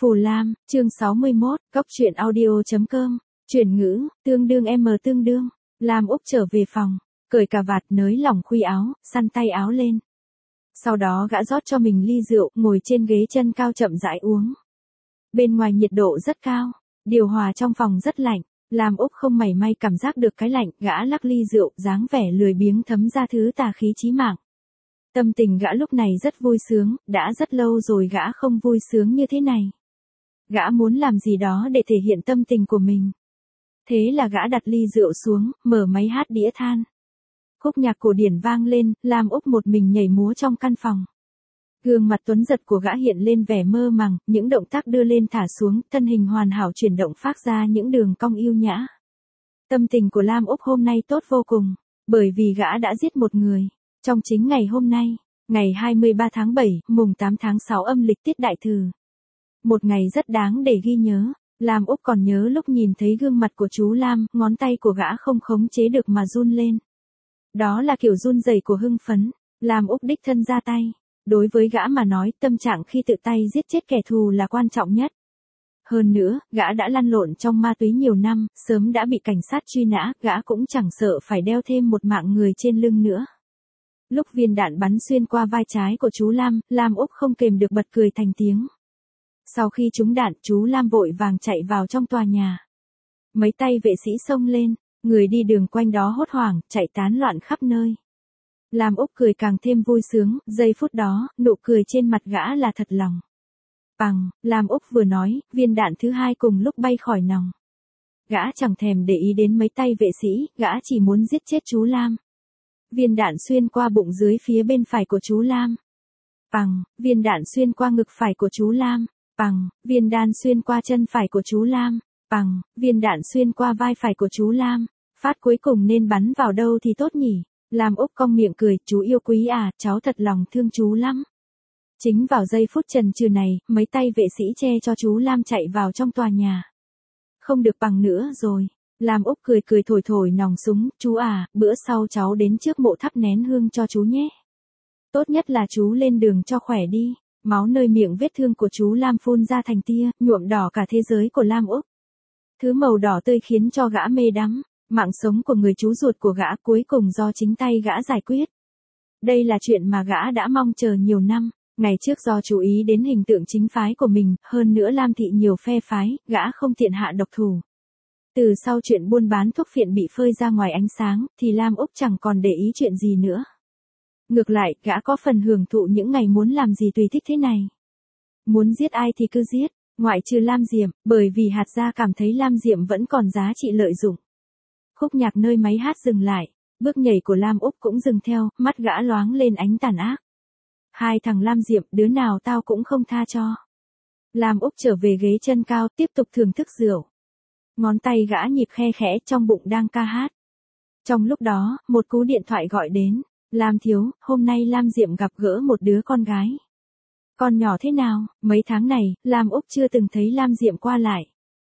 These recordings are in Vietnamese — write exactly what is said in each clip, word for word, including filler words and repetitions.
Phù Lam, chương sáu mươi mốt, Cốc truyện audio.com, chuyển ngữ, tương đương M tương đương, Lam Úc trở về phòng, cởi cà vạt nới lỏng khuy áo, săn tay áo lên. Sau đó gã rót cho mình ly rượu, ngồi trên ghế chân cao chậm rãi uống. Bên ngoài nhiệt độ rất cao, điều hòa trong phòng rất lạnh, Lam Úc không mảy may cảm giác được cái lạnh, gã lắc ly rượu, dáng vẻ lười biếng thấm ra thứ tà khí chí mạng. Tâm tình gã lúc này rất vui sướng, đã rất lâu rồi gã không vui sướng như thế này. Gã muốn làm gì đó để thể hiện tâm tình của mình. Thế là gã đặt ly rượu xuống, mở máy hát đĩa than. Khúc nhạc cổ điển vang lên, Lam Úc một mình nhảy múa trong căn phòng. Gương mặt tuấn giật của gã hiện lên vẻ mơ màng, những động tác đưa lên thả xuống, thân hình hoàn hảo chuyển động phát ra những đường cong yêu nhã. Tâm tình của Lam Úc hôm nay tốt vô cùng, bởi vì gã đã giết một người. Trong chính ngày hôm nay, ngày hai mươi ba tháng bảy, mùng tám tháng sáu âm lịch tiết đại thử. Một ngày rất đáng để ghi nhớ, Lam Úc còn nhớ lúc nhìn thấy gương mặt của chú Lam, ngón tay của gã không khống chế được mà run lên. Đó là kiểu run rẩy của hưng phấn, Lam Úc đích thân ra tay. Đối với gã mà nói, tâm trạng khi tự tay giết chết kẻ thù là quan trọng nhất. Hơn nữa, gã đã lăn lộn trong ma túy nhiều năm, sớm đã bị cảnh sát truy nã, gã cũng chẳng sợ phải đeo thêm một mạng người trên lưng nữa. Lúc viên đạn bắn xuyên qua vai trái của chú Lam, Lam Úc không kềm được bật cười thành tiếng. Sau khi trúng đạn, chú Lam vội vàng chạy vào trong tòa nhà. Mấy tay vệ sĩ xông lên, người đi đường quanh đó hốt hoảng, chạy tán loạn khắp nơi. Lam Úc cười càng thêm vui sướng, giây phút đó, nụ cười trên mặt gã là thật lòng. Bằng, Lam Úc vừa nói, viên đạn thứ hai cùng lúc bay khỏi nòng. Gã chẳng thèm để ý đến mấy tay vệ sĩ, gã chỉ muốn giết chết chú Lam. Viên đạn xuyên qua bụng dưới phía bên phải của chú Lam. Bằng, viên đạn xuyên qua ngực phải của chú Lam. Bằng, viên đạn xuyên qua chân phải của chú Lam. Bằng, viên đạn xuyên qua vai phải của chú Lam. Phát cuối cùng nên bắn vào đâu thì tốt nhỉ? Lam Úc cong miệng cười, chú yêu quý à, cháu thật lòng thương chú lắm. Chính vào giây phút chần chừ này, mấy tay vệ sĩ che cho chú Lam chạy vào trong tòa nhà. Không được bằng nữa rồi. Lam Úc cười cười thổi thổi nòng súng, chú à, bữa sau cháu đến trước mộ thắp nén hương cho chú nhé. Tốt nhất là chú lên đường cho khỏe đi. Máu nơi miệng vết thương của chú Lam phun ra thành tia, nhuộm đỏ cả thế giới của Lam Úc. Thứ màu đỏ tươi khiến cho gã mê đắm, mạng sống của người chú ruột của gã cuối cùng do chính tay gã giải quyết. Đây là chuyện mà gã đã mong chờ nhiều năm, ngày trước do chú ý đến hình tượng chính phái của mình, hơn nữa Lam thị nhiều phe phái, gã không tiện hạ độc thủ. Từ sau chuyện buôn bán thuốc phiện bị phơi ra ngoài ánh sáng, thì Lam Úc chẳng còn để ý chuyện gì nữa. Ngược lại, gã có phần hưởng thụ những ngày muốn làm gì tùy thích thế này. Muốn giết ai thì cứ giết, ngoại trừ Lam Diệm, bởi vì hạt gia cảm thấy Lam Diệm vẫn còn giá trị lợi dụng. Khúc nhạc nơi máy hát dừng lại, bước nhảy của Lam Úc cũng dừng theo, mắt gã loáng lên ánh tàn ác. Hai thằng Lam Diệm, đứa nào tao cũng không tha cho. Lam Úc trở về ghế chân cao, tiếp tục thưởng thức rượu. Ngón tay gã nhịp khe khẽ, trong bụng đang ca hát. Trong lúc đó, một cú điện thoại gọi đến. Lam thiếu, hôm nay Lam Diệm gặp gỡ một đứa con gái. Con nhỏ thế nào? Mấy tháng này, Lam Úc chưa từng thấy Lam Diệm qua lại.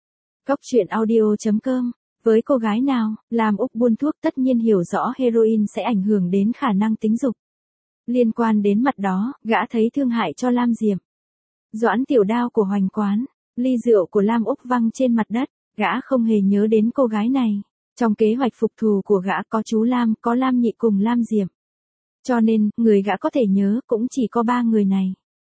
Cốc truyện audio.com. Với cô gái nào, Lam Úc buôn thuốc tất nhiên hiểu rõ heroin sẽ ảnh hưởng đến khả năng tính dục. Liên quan đến mặt đó, gã thấy thương hại cho Lam Diệm. Doãn tiểu đao của Hoành Quán, ly rượu của Lam Úc văng trên mặt đất, gã không hề nhớ đến cô gái này. Trong kế hoạch phục thù của gã có chú Lam, có Lam Nhị cùng Lam Diệm. Cho nên, người gã có thể nhớ cũng chỉ có ba người này.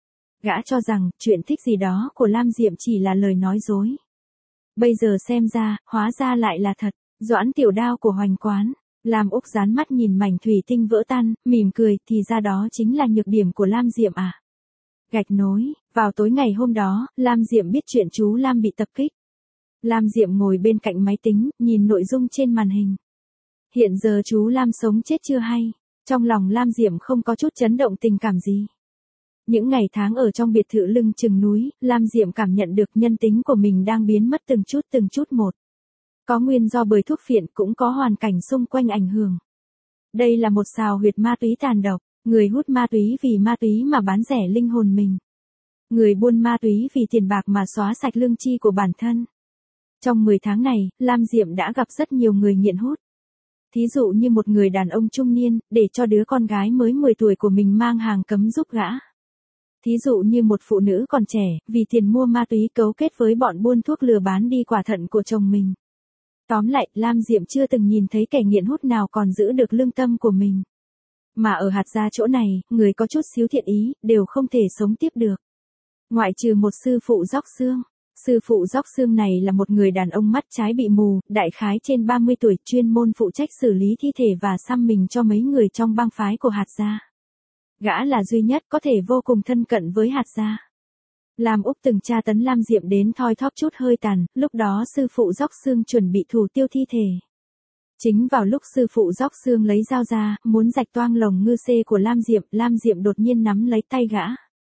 Gã cho rằng, chuyện thích gì đó của Lam Diệm chỉ là lời nói dối. Bây giờ xem ra, hóa ra lại là thật. Doãn tiểu đao của Hoành Quán. Lam Úc dán mắt nhìn mảnh thủy tinh vỡ tan, mỉm cười, thì ra đó chính là nhược điểm của Lam Diệm à. Gạch nối, vào tối ngày hôm đó, Lam Diệm biết chuyện chú Lam bị tập kích. Lam Diệm ngồi bên cạnh máy tính, nhìn nội dung trên màn hình. Hiện giờ chú Lam sống chết chưa hay. Trong lòng Lam Diệm không có chút chấn động tình cảm gì. Những ngày tháng ở trong biệt thự lưng chừng núi, Lam Diệm cảm nhận được nhân tính của mình đang biến mất từng chút từng chút một. Có nguyên do bởi thuốc phiện, cũng có hoàn cảnh xung quanh ảnh hưởng. Đây là một xào huyệt ma túy tàn độc, người hút ma túy vì ma túy mà bán rẻ linh hồn mình. Người buôn ma túy vì tiền bạc mà xóa sạch lương chi của bản thân. Trong mười tháng này, Lam Diệm đã gặp rất nhiều người nghiện hút. Thí dụ như một người đàn ông trung niên, để cho đứa con gái mới mười tuổi của mình mang hàng cấm giúp gã. Thí dụ như một phụ nữ còn trẻ, vì tiền mua ma túy cấu kết với bọn buôn thuốc lừa bán đi quả thận của chồng mình. Tóm lại, Lam Diệm chưa từng nhìn thấy kẻ nghiện hút nào còn giữ được lương tâm của mình. Mà ở hạt gia chỗ này, người có chút xíu thiện ý, đều không thể sống tiếp được. Ngoại trừ một sư phụ róc xương. Sư phụ róc xương này là một người đàn ông mắt trái bị mù, đại khái trên ba mươi tuổi, chuyên môn phụ trách xử lý thi thể và xăm mình cho mấy người trong bang phái của hạt gia. Gã là duy nhất có thể vô cùng thân cận với hạt gia. Lam Úc từng tra tấn Lam Diệm đến thoi thóp chút hơi tàn, lúc đó sư phụ róc xương chuẩn bị thủ tiêu thi thể. Chính vào lúc sư phụ róc xương lấy dao ra, muốn rạch toang lồng ngư xê của Lam Diệm, Lam Diệm đột nhiên nắm lấy tay gã.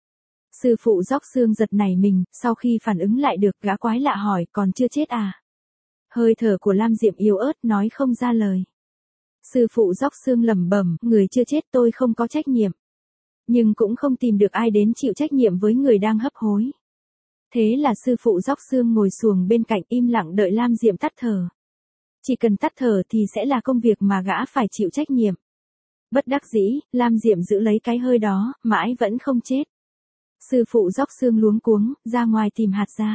Sư phụ róc xương giật nảy mình, sau khi phản ứng lại được, gã quái lạ hỏi, còn chưa chết à? Hơi thở của Lam Diệm yếu ớt, nói không ra lời. Sư phụ róc xương lẩm bẩm, người chưa chết tôi không có trách nhiệm. Nhưng cũng không tìm được ai đến chịu trách nhiệm với người đang hấp hối. Thế là sư phụ róc xương ngồi xuồng bên cạnh im lặng đợi Lam Diệm tắt thở. Chỉ cần tắt thở thì sẽ là công việc mà gã phải chịu trách nhiệm. Bất đắc dĩ, Lam Diệm giữ lấy cái hơi đó, mãi vẫn không chết. Sư phụ róc xương luống cuống, ra ngoài tìm hạt gia.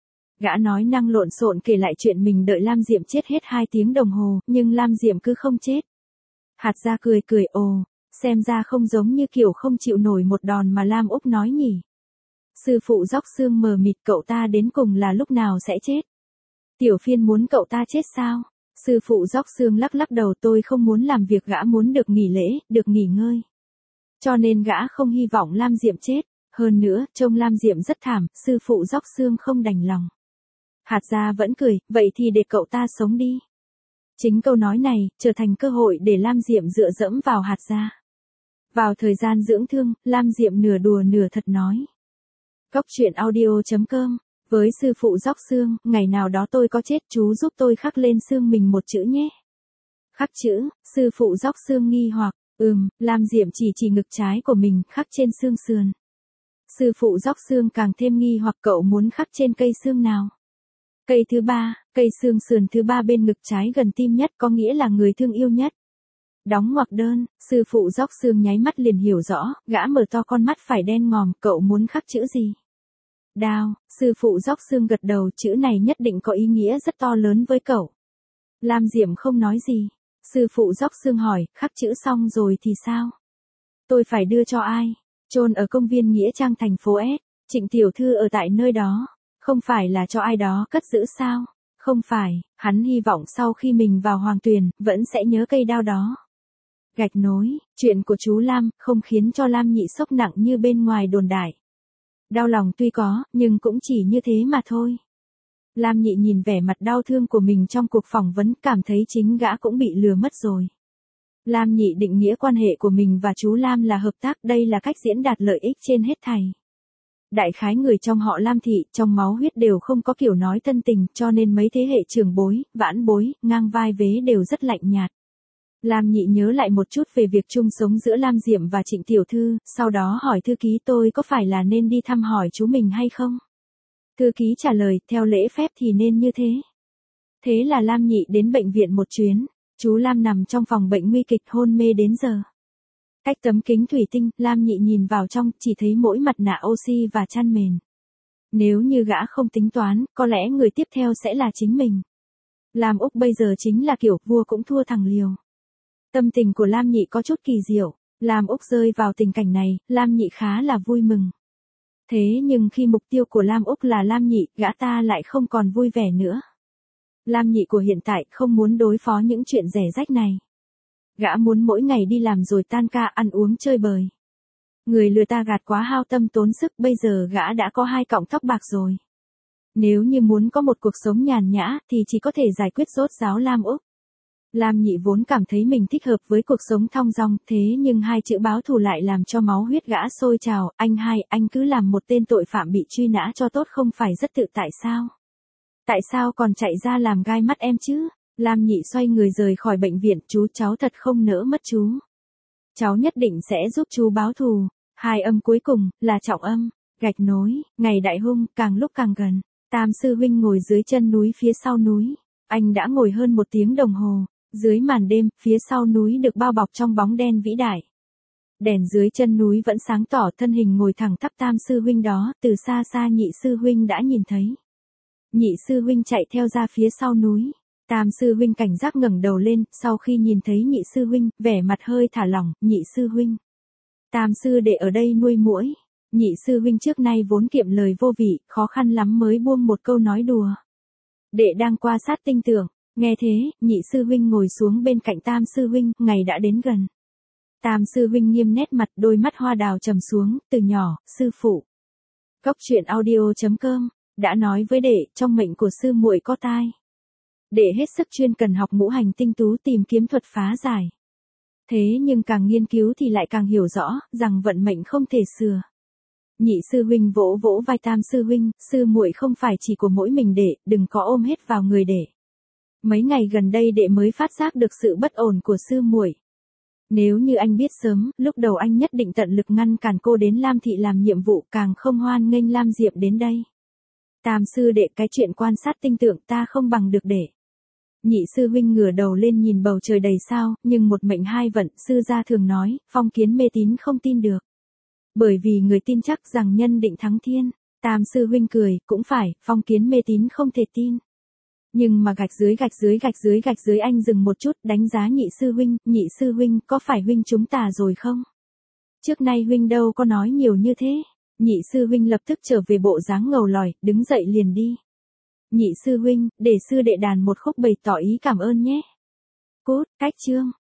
Gã nói năng lộn xộn kể lại chuyện mình đợi Lam Diệm chết hết hai tiếng đồng hồ, nhưng Lam Diệm cứ không chết. Hạt gia cười cười ồ, xem ra không giống như kiểu không chịu nổi một đòn mà Lam Úc nói nhỉ. Sư phụ róc xương mờ mịt, cậu ta đến cùng là lúc nào sẽ chết? Tiểu Phiên muốn cậu ta chết sao? Sư phụ róc xương lắc lắc đầu, tôi không muốn làm việc, gã muốn được nghỉ lễ, được nghỉ ngơi. Cho nên gã không hy vọng Lam Diệm chết. Hơn nữa, trông Lam Diệm rất thảm, sư phụ róc xương không đành lòng. Hạt gia vẫn cười, vậy thì để cậu ta sống đi. Chính câu nói này, trở thành cơ hội để Lam Diệm dựa dẫm vào hạt gia. Vào thời gian dưỡng thương, Lam Diệm nửa đùa nửa thật nói. Cóc truyện audio chấm com, với sư phụ róc xương, ngày nào đó tôi có chết chú giúp tôi khắc lên xương mình một chữ nhé. Khắc chữ, sư phụ róc xương nghi hoặc, ừm, Lam Diệm chỉ chỉ ngực trái của mình khắc trên xương sườn. Sư phụ róc xương càng thêm nghi hoặc, cậu muốn khắc trên cây xương nào? Cây thứ ba, cây xương sườn thứ ba bên ngực trái gần tim nhất, có nghĩa là người thương yêu nhất. Đóng ngoặc đơn, sư phụ róc xương nháy mắt liền hiểu rõ, gã mở to con mắt phải đen ngòm, cậu muốn khắc chữ gì? Đao, sư phụ róc xương gật đầu, chữ này nhất định có ý nghĩa rất to lớn với cậu. Lam Diệm không nói gì. Sư phụ róc xương hỏi, khắc chữ xong rồi thì sao? Tôi phải đưa cho ai? Chôn ở công viên Nghĩa Trang thành phố S, Trịnh tiểu thư ở tại nơi đó, không phải là cho ai đó cất giữ sao? Không phải, hắn hy vọng sau khi mình vào Hoàng Tuyền, vẫn sẽ nhớ cây đao đó. Gạch nối, chuyện của chú Lam, không khiến cho Lam Nhị sốc nặng như bên ngoài đồn đại. Đau lòng tuy có, nhưng cũng chỉ như thế mà thôi. Lam Nhị nhìn vẻ mặt đau thương của mình trong cuộc phỏng vấn, cảm thấy chính gã cũng bị lừa mất rồi. Lam Nhị định nghĩa quan hệ của mình và chú Lam là hợp tác, đây là cách diễn đạt lợi ích trên hết thảy. Đại khái người trong họ Lam Thị, trong máu huyết đều không có kiểu nói thân tình, cho nên mấy thế hệ trưởng bối, vãn bối, ngang vai vế đều rất lạnh nhạt. Lam Nhị nhớ lại một chút về việc chung sống giữa Lam Diệm và Trịnh tiểu thư, sau đó hỏi thư ký, tôi có phải là nên đi thăm hỏi chú mình hay không? Thư ký trả lời, theo lễ phép thì nên như thế. Thế là Lam Nhị đến bệnh viện một chuyến, chú Lam nằm trong phòng bệnh nguy kịch, hôn mê đến giờ. Cách tấm kính thủy tinh, Lam Nhị nhìn vào trong, chỉ thấy mỗi mặt nạ oxy và chăn mền. Nếu như gã không tính toán, có lẽ người tiếp theo sẽ là chính mình. Lam Úc bây giờ chính là kiểu vua cũng thua thằng liều. Tâm tình của Lam Nhị có chút kỳ diệu. Lam Úc rơi vào tình cảnh này, Lam Nhị khá là vui mừng. Thế nhưng khi mục tiêu của Lam Úc là Lam Nhị, gã ta lại không còn vui vẻ nữa. Lam Nhị của hiện tại không muốn đối phó những chuyện rẻ rách này. Gã muốn mỗi ngày đi làm rồi tan ca ăn uống chơi bời. Người lừa ta gạt quá hao tâm tốn sức, bây giờ gã đã có hai cọng tóc bạc rồi. Nếu như muốn có một cuộc sống nhàn nhã thì chỉ có thể giải quyết rốt ráo Lam Úc. Lam Nhị vốn cảm thấy mình thích hợp với cuộc sống thong dong, thế nhưng hai chữ báo thù lại làm cho máu huyết gã sôi trào, anh hai, anh cứ làm một tên tội phạm bị truy nã cho tốt không phải rất tự tại sao? Tại sao còn chạy ra làm gai mắt em chứ? Lam Nhị xoay người rời khỏi bệnh viện, chú cháu thật không nỡ mất chú. Cháu nhất định sẽ giúp chú báo thù. Hai âm cuối cùng, là trọng âm, gạch nối, ngày đại hung, càng lúc càng gần. Tam sư huynh ngồi dưới chân núi phía sau núi. Anh đã ngồi hơn một tiếng đồng hồ. Dưới màn đêm, phía sau núi được bao bọc trong bóng đen vĩ đại. Đèn dưới chân núi vẫn sáng tỏ, thân hình ngồi thẳng tắp tam sư huynh đó, từ xa xa nhị sư huynh đã nhìn thấy. Nhị sư huynh chạy theo ra phía sau núi. Tam sư huynh cảnh giác ngẩng đầu lên, sau khi nhìn thấy nhị sư huynh, vẻ mặt hơi thả lỏng, nhị sư huynh. Tam sư đệ ở đây nuôi muỗi. Nhị sư huynh trước nay vốn kiệm lời vô vị, khó khăn lắm mới buông một câu nói đùa. Đệ đang qua sát tinh tưởng. Nghe thế, nhị sư huynh ngồi xuống bên cạnh tam sư huynh, ngày đã đến gần. Tam sư huynh nghiêm nét mặt, đôi mắt hoa đào trầm xuống, từ nhỏ, sư phụ. Cốc truyện audio chấm com, đã nói với đệ, trong mệnh của sư muội có tai. Đệ hết sức chuyên cần học ngũ hành tinh tú tìm kiếm thuật phá giải. Thế nhưng càng nghiên cứu thì lại càng hiểu rõ, rằng vận mệnh không thể sửa. Nhị sư huynh vỗ vỗ vai tam sư huynh, sư muội không phải chỉ của mỗi mình đệ, đừng có ôm hết vào người đệ. Mấy ngày gần đây đệ mới phát giác được sự bất ổn của sư muội. Nếu như anh biết sớm, lúc đầu anh nhất định tận lực ngăn cản cô đến Lam Thị làm nhiệm vụ, càng không hoan nghênh Lam Diệp đến đây. Tam sư đệ, cái chuyện quan sát tinh tượng ta không bằng được đệ. Nhị sư huynh ngửa đầu lên nhìn bầu trời đầy sao, nhưng một mệnh hai vận, sư gia thường nói, phong kiến mê tín không tin được. Bởi vì người tin chắc rằng nhân định thắng thiên. Tam sư huynh cười, cũng phải, phong kiến mê tín không thể tin. Nhưng mà gạch dưới gạch dưới gạch dưới gạch dưới anh dừng một chút, đánh giá nhị sư huynh, nhị sư huynh, có phải huynh chúng ta rồi không? Trước nay huynh đâu có nói nhiều như thế. Nhị sư huynh lập tức trở về bộ dáng ngầu lòi, đứng dậy liền đi. Nhị sư huynh, để sư đệ đàn một khúc bày tỏ ý cảm ơn nhé. Cút, cách chương.